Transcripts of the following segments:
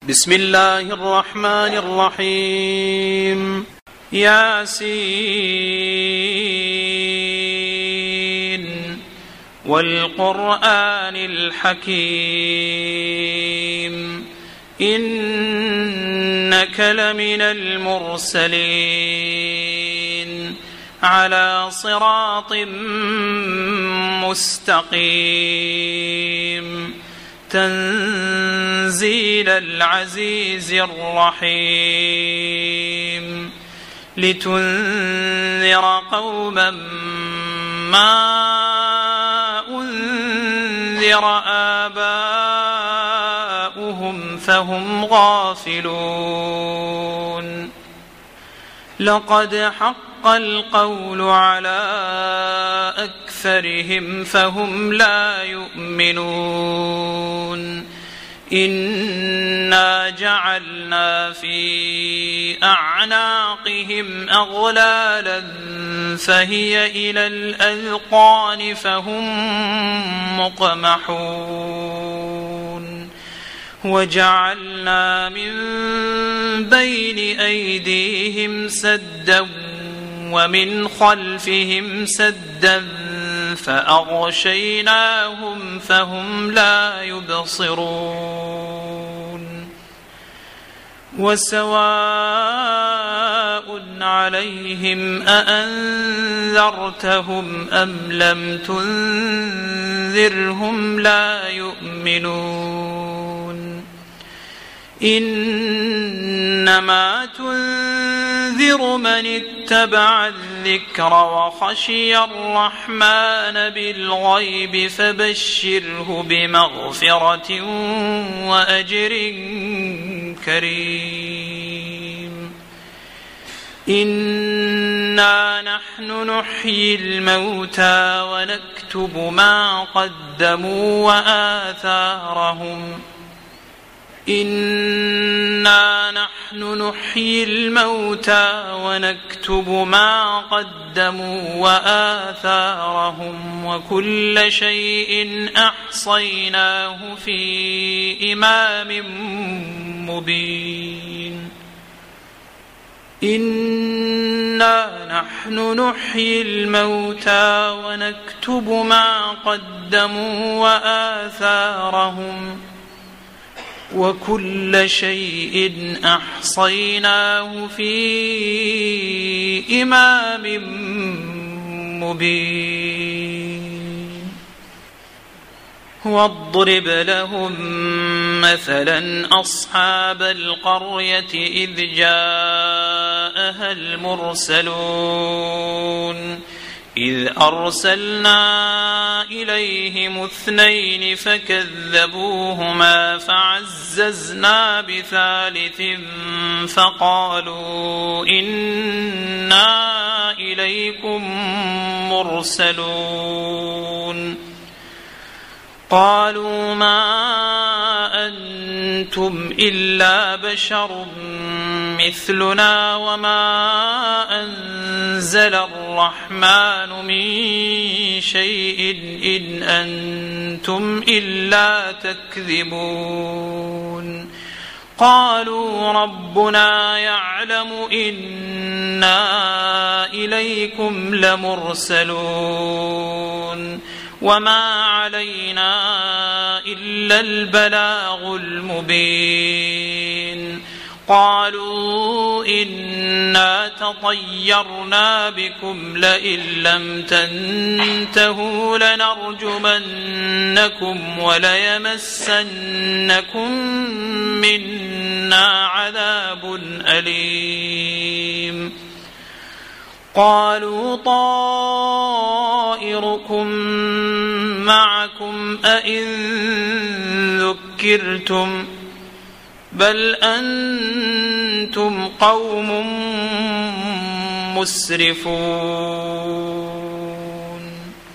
بسم الله الرحمن الرحيم. ياسين والقرآن الحكيم إنك لمن المرسلين على صراط مستقيم تنزيل العزيز الرحيم لتنذر قوما ما أنذر آباؤهم فهم غافلون لقد حق القول على أكثرهم فهم لا يؤمنون إنا جعلنا في أعناقهم أغلالا فهي إلى الأذقان فهم مقمحون وجعلنا من بين أيديهم سدا ومن خلفهم سدا فأغشيناهم فهم لا يبصرون وسواء عليهم أأنذرتهم أم لم تنذرهم لا يؤمنون إنما تنذر من اتبع الذكر وخشي الرحمن بالغيب فبشره بمغفرة وأجر كريم إنا نحن نحيي الموتى ونكتب ما قدموا وآثارهم إنا نحن نحيي الموتى ونكتب ما قدموا وآثارهم وكل شيء أحصيناه في إمام مبين إنا نحن نحيي الموتى ونكتب ما قدموا وآثارهم وكل شيء أحصيناه في إمام مبين واضرب لهم مثلا أصحاب القرية إذ جاءها المرسلون إذ أرسلنا إليهم 2 فكذبوهما فعززنا بثالث فقالوا إنا إليكم مرسلون قالوا ما أنتم إلا بشر مثلنا وما أنزل الرحمن من شيء إن أنتم إلا تكذبون قالوا ربنا يعلم إنا إليكم لمرسلون وما علينا إلا البلاغ المبين قالوا إنا تطيرنا بكم لئن لم تنتهوا لنرجمنكم وليمسنكم منا عذاب أليم قالوا طائركم معكم أئن ذكرتم بل أنتم قوم مسرفون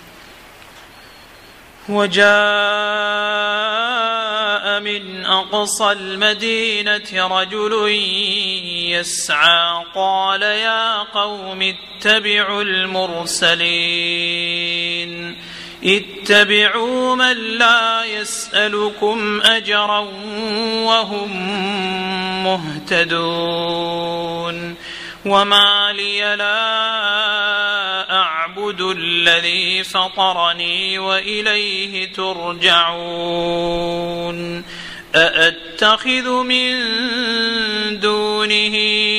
وجاء من أقصى المدينة رجل يسعى قال يا قوم اتبعوا المرسلين اتبعوا من لا يسألكم أجرا وهم مهتدون وما لي لا أعبد الذي فطرني وإليه ترجعون أأتخذ من دونه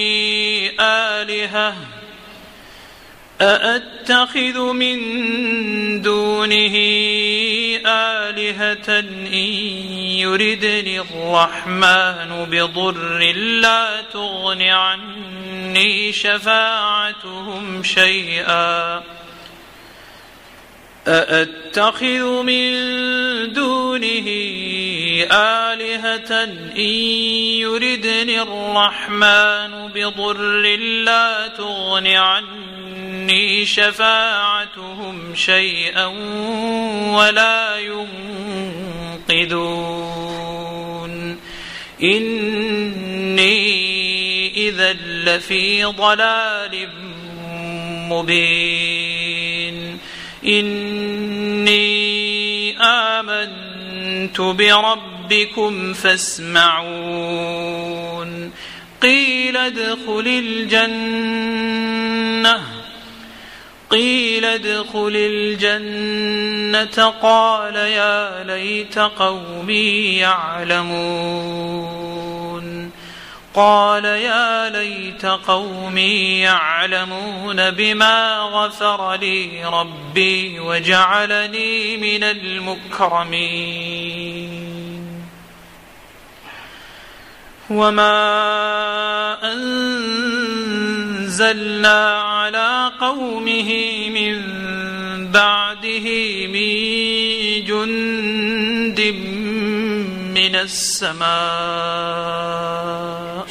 آلهة إن يردني الرحمن بضر لا تغن عني شفاعتهم شيئا أأتخذ من دونه آلهة إن يردني الرحمن بضر لا تغن عني شفاعتهم شيئا ولا ينقذون إني إذا لفي ضلال مبين إني آمنت بربكم فاسمعون قيل ادخل الجنة قال يا ليت قومي يعلمون بما غفر لي ربي وجعلني من المكرمين وما أنزلنا على قومه من بعده من جند من السماء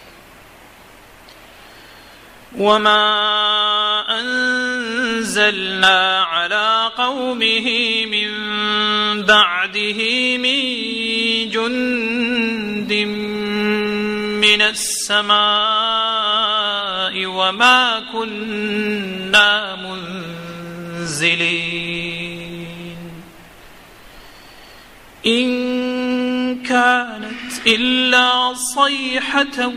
وما كنا منزلين إن كانت إلا صيحة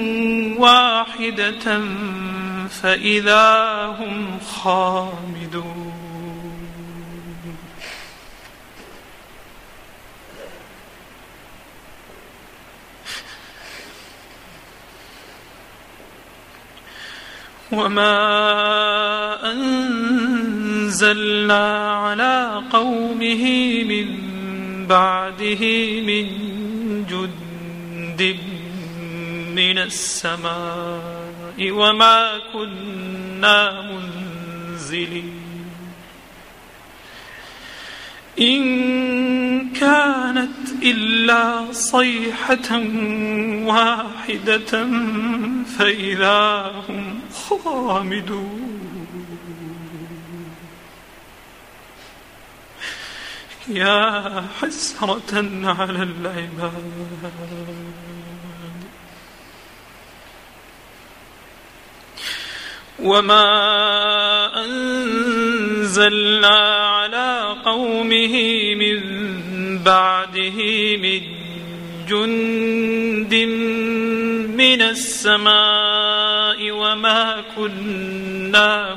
واحدة فإذا هم خامدون وما أنزلنا على قومه من بعده من جند من السماء وما كنا منزلين إن كانت إلا صيحة واحدة فإذا هم خامدون يا حسرة على العباد وما أنزلنا على قومه من بعده من جند من السماء وما كنا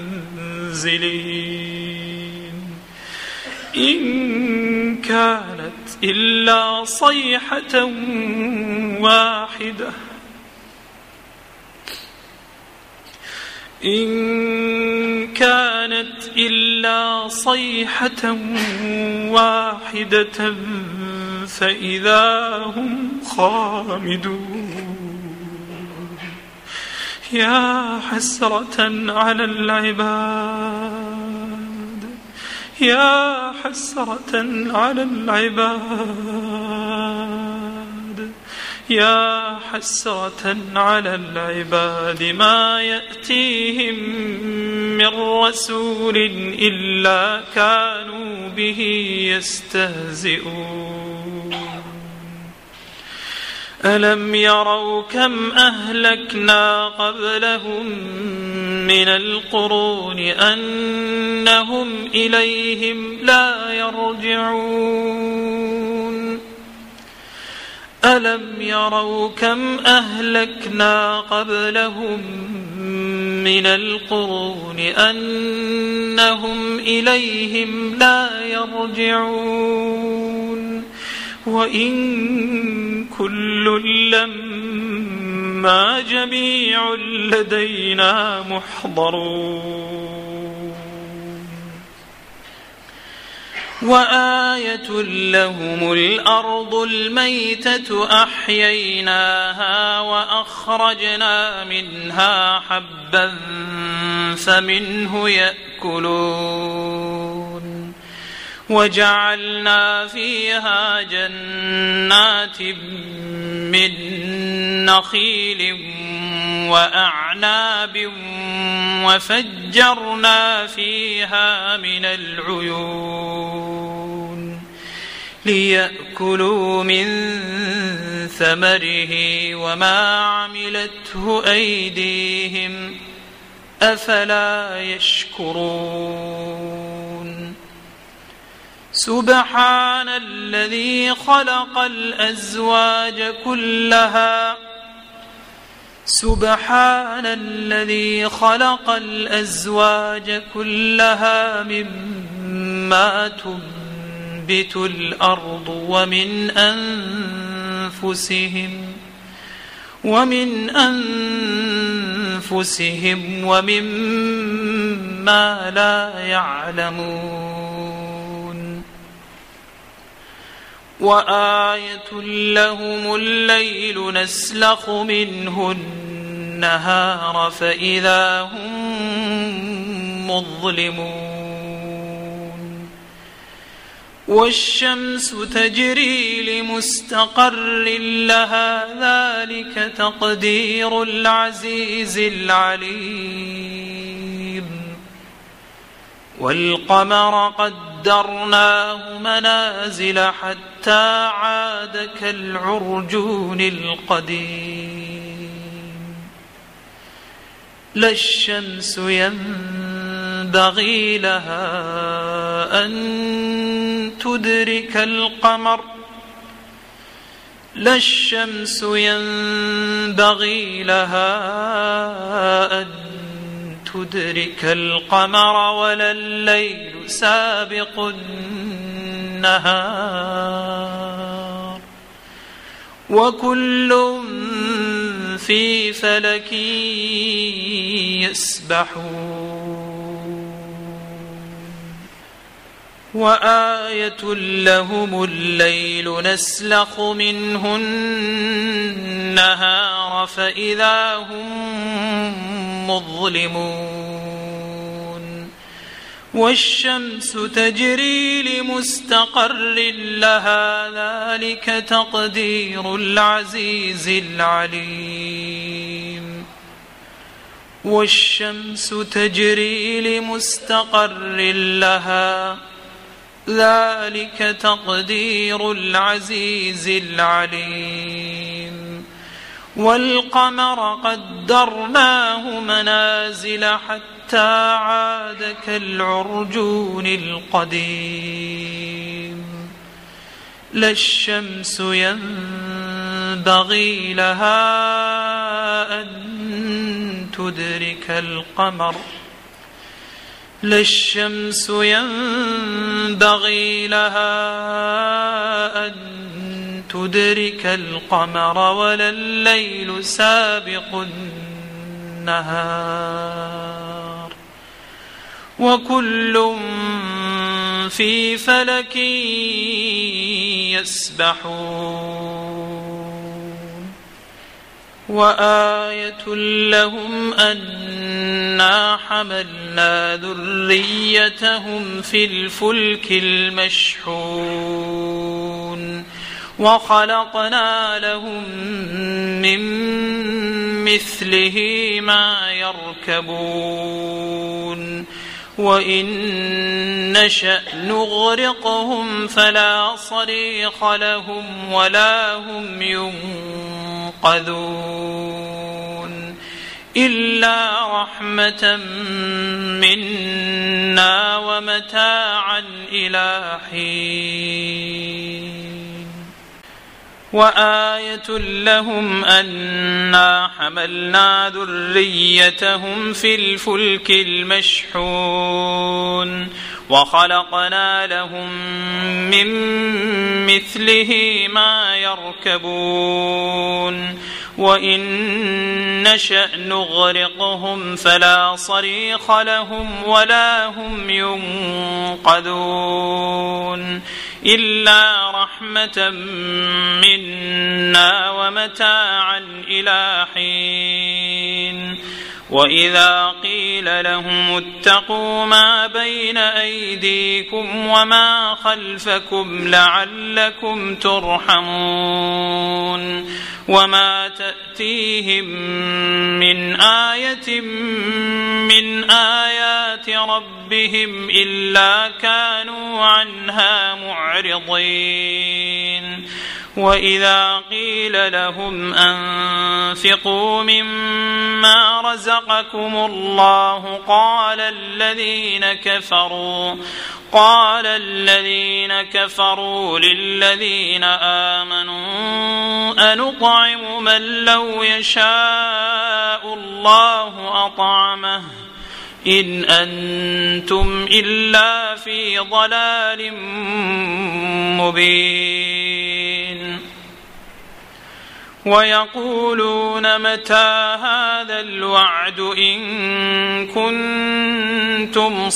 منزلين إن كانت إلا صيحة واحدة إن كانت إلا صيحة واحدة فإذا هم خامدون يا حسرة على العباد يا حسرة على العباد يا حسرة على العباد ما يأتيهم من رسول إلا كانوا به يستهزئون ألم يروا كم أهلكنا قبلهم من القرون أنهم إليهم لا يرجعون ألم يروا كم أهلكنا قبلهم من القرون أنهم إليهم لا يرجعون وإن كل لما جميع لدينا محضرون وآية لهم الأرض الميتة أحييناها وأخرجنا منها حبا فمنه يأكلون وجعلنا فيها جنات من نخيل وأعناب وفجرنا فيها من العيون ليأكلوا من ثمره وما عملته أيديهم أفلا يشكرون سبحان الذي خلق الأزواج كلها سبحان الذي خلق الأزواج كلها مما تنبت الأرض ومن أنفسهم ومما لا يعلمون وآية لهم الليل نسلخ منه النهار فإذا هم مظلمون والشمس تجري لمستقر لها ذلك تقدير العزيز العليم والقمر قدرناه منازل حتى عاد كالعرجون القديم لا الشمس ينبغي لها أن تدرك القمر لا الشمس ينبغي لها أن تدرك القمر ولا الليل سابق النهار وكل في فلك يسبحون وآية لهم الليل نسلخ منه النهار فإذا هم مظلمون والشمس تجري لمستقر لها ذلك تقدير العزيز العليم والشمس تجري لمستقر لها ذلك تقدير العزيز العليم والقمر قدرناه منازل حتى عاد كالعرجون القديم لا الشمس ينبغي لها أن تدرك القمر لا الشمس ينبغي لها أن تدرك القمر ولا الليل سابق النهار وكل في فلك يسبحون وآية لهم أنا حملنا ذريتهم في الفلك المشحون وخلقنا لهم من مثله ما يركبون وإن نشأ نغرقهم فلا صريخ لهم ولا هم ينقذون ينقذون إلا رحمة منا ومتاعا إلى حين وآية لهم أنا حملنا ذريتهم في الفلك المشحون وخلقنا لهم من مثله ما يركبون وإن نشأ نغرقهم فلا صريخ لهم ولا هم ينقذون إلا رحمة منا ومتاعا إلى حين وإذا قيل لهم اتقوا ما بين أيديكم وما خلفكم لعلكم ترحمون وما تأتيهم من آية من آيات ربهم إلا كانوا عنها معرضين وإذا قيل لهم أنفقوا مما رزقكم الله قال الذين كفروا للذين آمنوا أنطعم من لو يشاء الله أطعمه إن أنتم إلا في ضلال مبين ويقولون متى هذا الوعد إن كنتم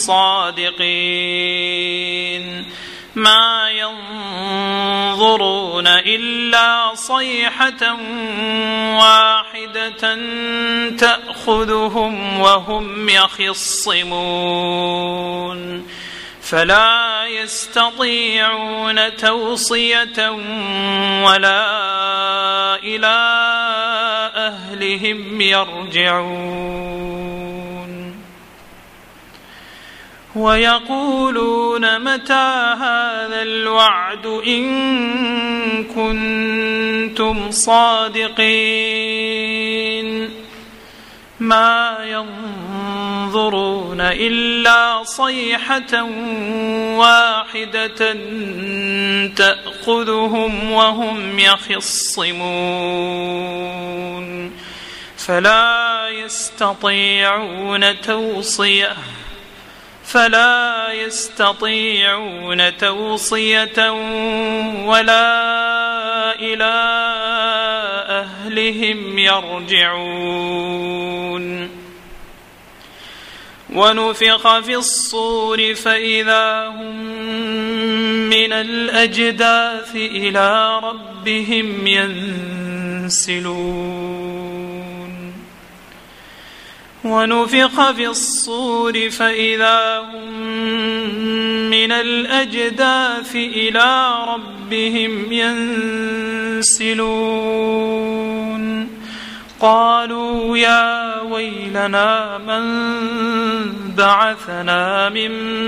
صادقين ما ينظرون إلا صيحة واحدة تأخذهم وهم يخصمون فلا يستطيعون توصية ولا إلى أهلهم يرجعون ويقولون متى هذا الوعد إن كنتم صادقين ما ينظرون إلا صيحة واحدة تأخذهم وهم يخصمون فلا يستطيعون توصية ولا إلى أهلهم يرجعون ونفخ في الصور فإذا هم من الأجداث إلى ربهم ينسلون ونفخ في الصور فإذا هم من الأجداث إلى ربهم ينسلون قالوا يا ويلنا من بعثنا من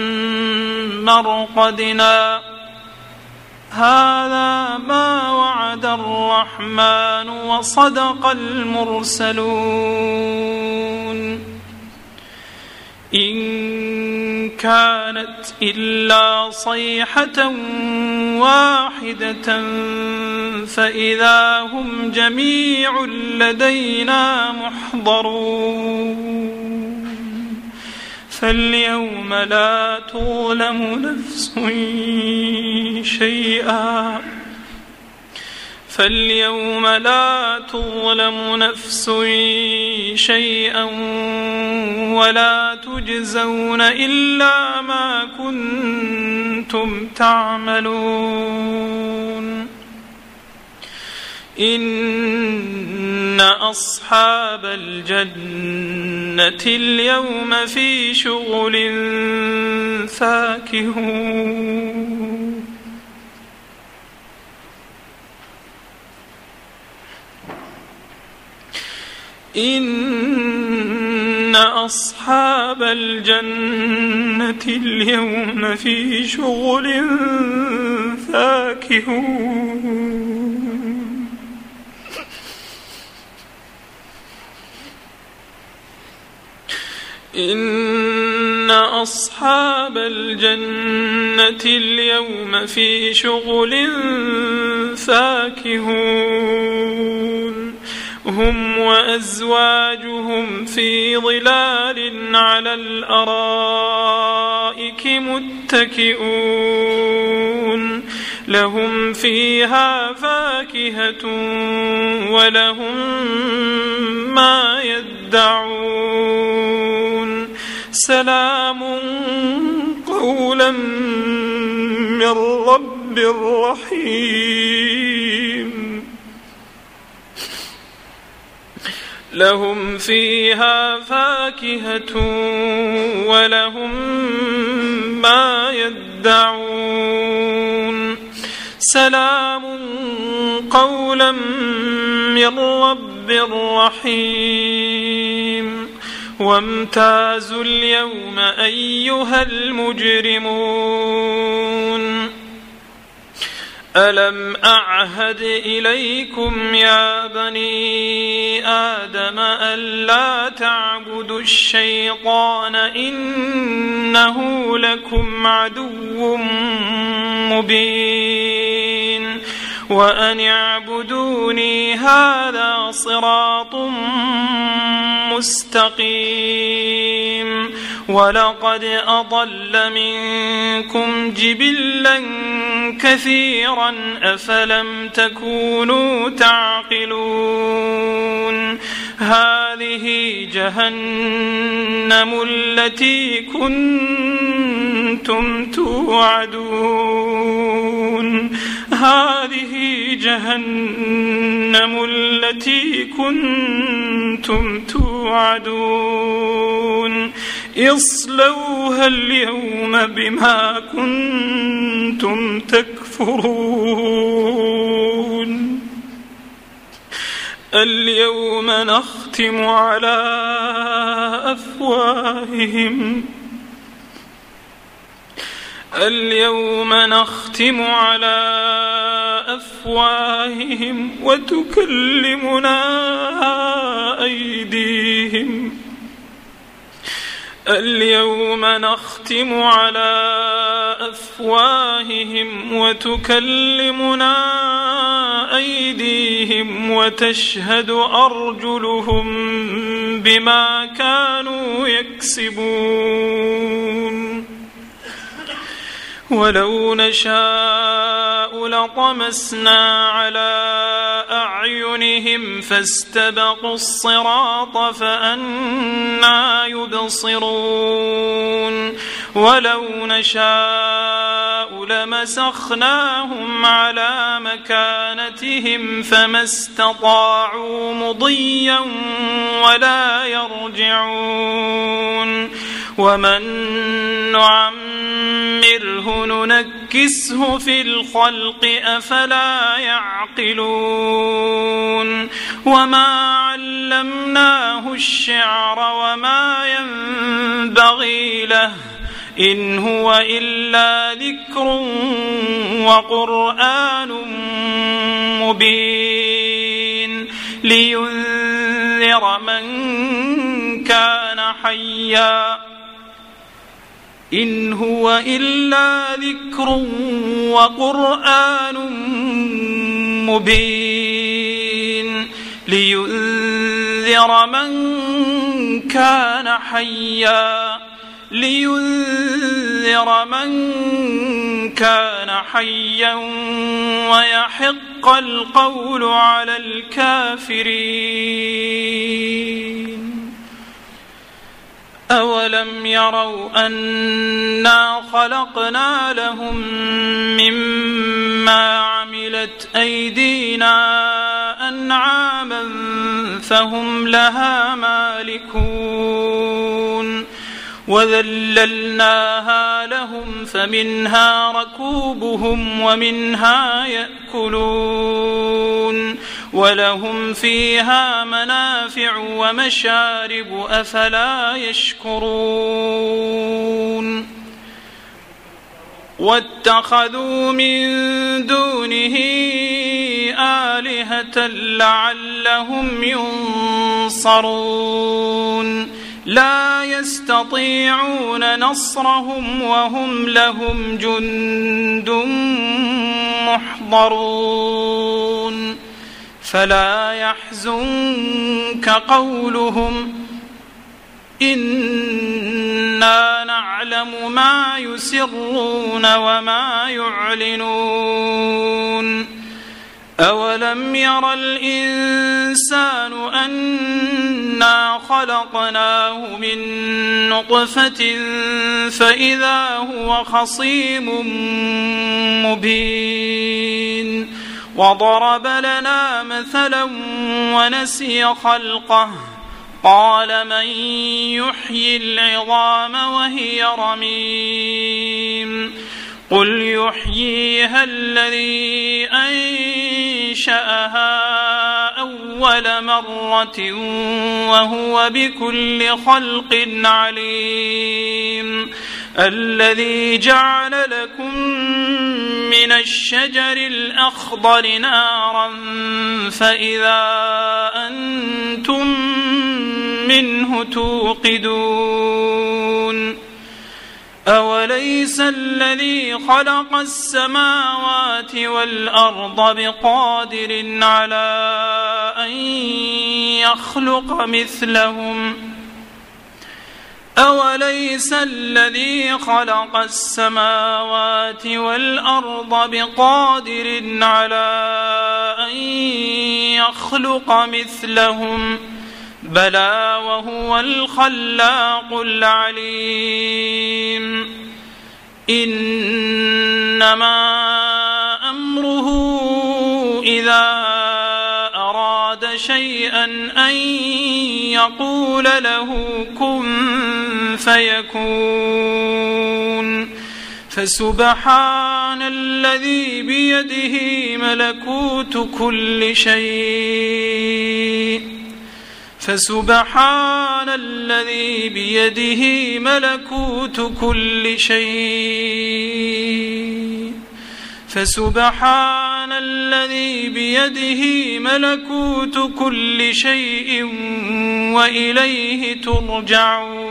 مرقدنا هذا ما وعد الرحمن وصدق المرسلون إن كانت إلا صيحة واحدة فإذا هم جميع لدينا محضرون فاليوم لا تظلم نفس شيئا ولا تجزون إلا ما كنتم تعملون إن أصحاب الجنة اليوم في شغل فاكهون إن أصحاب الجنة اليوم في شغل فاكهون إن أصحاب الجنة اليوم في شغل فاكهون هم وأزواجهم في ظلال على الأرائك متكئون لهم فيها فاكهة ولهم ما يدعون سلام قولا من رب رحيم لهم فيها فاكهة ولهم ما يدعون سلام قولا من رب رحيم وامتازوا اليوم أيها المجرمون ألم أعهد إليكم يا بني آدم ألا تعبدوا الشيطان إنه لكم عدو مبين وأن اعبدوني هذا صراط مستقيم ولقد أضل منكم جبلا كثيرا أفلم تكونوا تعقلون هذه جهنم التي كنتم توعدون هذه جهنم التي كنتم توعدون اصلوها اليوم بما كنتم تكفرون اليوم نختم على أفواههم وتكلمنا أيديهم وتشهد أرجلهم بما كانوا يكسبون ولو نشاء لطمسنا على أعينهم فاستبقوا الصراط فأنى يبصرون ولو نشاء لمسخناهم على مكانتهم فما استطاعوا مضيا ولا يرجعون ومن نعمره ننكسه في الخلق أفلا يعقلون وما علمناه الشعر وما ينبغي له إن هو إلا ذكر وقرآن مبين لينذر من كان حيا إن هو إلا ذكر وقرآن مبين لينذر من كان حيا ويحق القول على الكافرين أولم يروا أنا خلقنا لهم مما عملت أيدينا أنعاما فهم لها مالكون وذللناها لهم فمنها ركوبهم ومنها يأكلون ولهم فيها منافع ومشارب أفلا يشكرون واتخذوا من دونه آلهة لعلهم ينصرون لا يستطيعون نصرهم وهم لهم جند محضرون فلا يحزنك قولهم إنا نعلم ما يسرون وما يعلنون أولم ير الإنسان أنا خلقناه من نطفة فإذا هو خصيم مبين وضرب لنا مثلا ونسي خلقه قال من يحيي العظام وهي رميم قل يحييها الذي أنشأها أول مرة وهو بكل خلق عليم الذي جعل لكم من الشجر الأخضر نارا فإذا أنتم منه توقدون أوليس الذي خلق السماوات والأرض بقادر على أن يخلق مثلهم أوليس الذي خلق السماوات والأرض بقادر على أن يخلق مثلهم بلى وهو الخلاق العليم إنما أمره إذا أراد شيئا أن يقول له كن فيكون فسبحان الذي بيده ملكوت كل شيء فسبحان الذي بيده ملكوت كل شيء فسبحان الذي بيده ملكوت كل شيء وإليه ترجعون